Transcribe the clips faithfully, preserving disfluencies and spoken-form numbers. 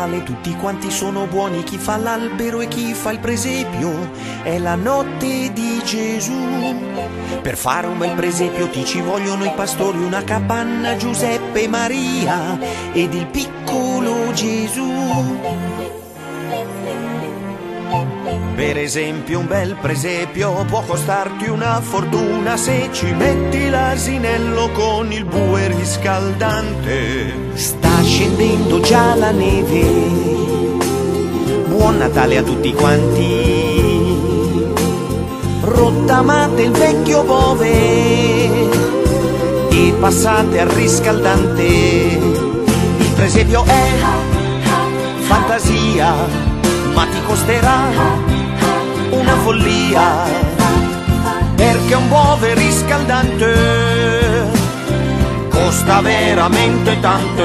Natale tutti quanti sono buoni, chi fa l'albero e chi fa il presepio, è la notte di Gesù. Per fare un bel presepio ti ci vogliono i pastori, una capanna, Giuseppe e Maria ed il piccolo Gesù. Per esempio un bel presepio può costarti una fortuna se ci metti l'asinello con il bue riscaldante. Sta scendendo già la neve, buon Natale a tutti quanti, rottamate il vecchio bove e passate al riscaldante. Il presepio è fantasia, ma ti costerà una follia, perché un bove riscaldante costa veramente tanto.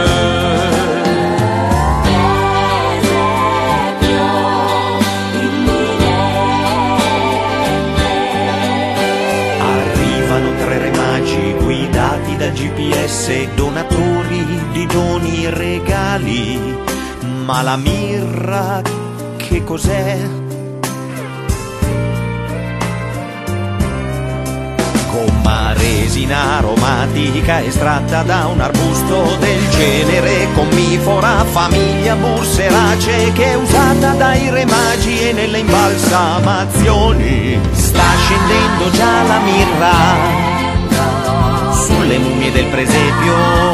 Arrivano tre re magi guidati da G P S, donatori di doni e regali, ma la mirra che cos'è? Gomma resina aromatica estratta da un arbusto del genere commifora, famiglia burserace, che è usata dai re magi e nelle imbalsamazioni. Sta scendendo già la mirra sulle mummie del presepio.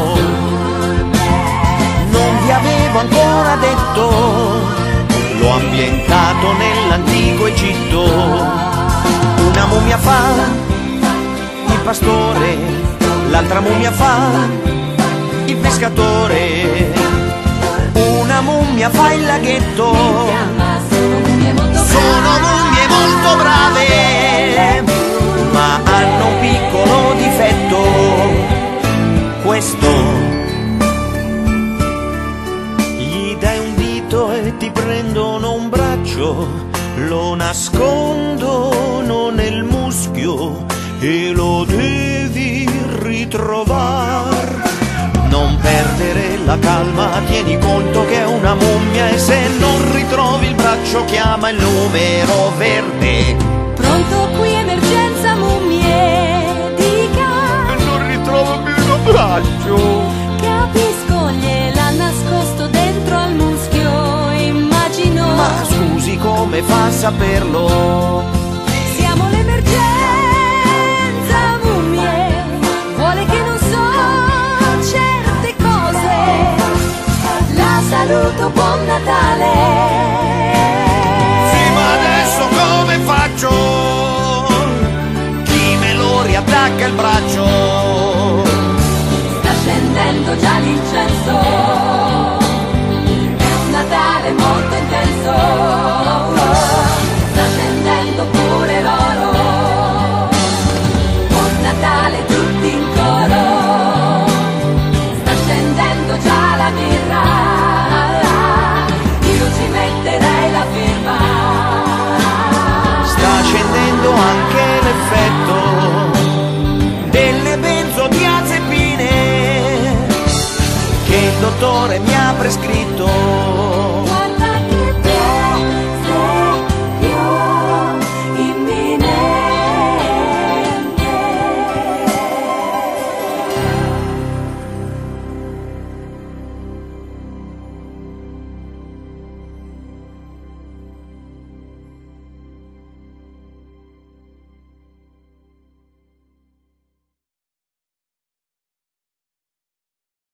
Non vi avevo ancora detto, l'ho ambientato nell'antico Egitto. Una mummia fa il pastore, l'altra mummia fa il pescatore, una mummia fa il laghetto. Sono mummie molto brave, ma hanno un piccolo difetto, questo: gli dai un dito e ti prendono un braccio, lo nascondono nel muschio e lo devi ritrovare. Non perdere la calma, tieni conto che è una mummia e se non ritrovi il braccio chiama il numero verde. Pronto qui, emergenza mummie, dica. E non ritrovo più il braccio. Capisco, gliel'ha nascosto dentro al muschio, immagino. Ma scusi, come fa a saperlo? Siamo l'emergenza mummie, vuole che non so certe cose. La saluto, buon Natale. Sì, ma adesso come faccio? Chi me lo riattacca il braccio? Sta scendendo già l'incenso, è un Natale molto intenso.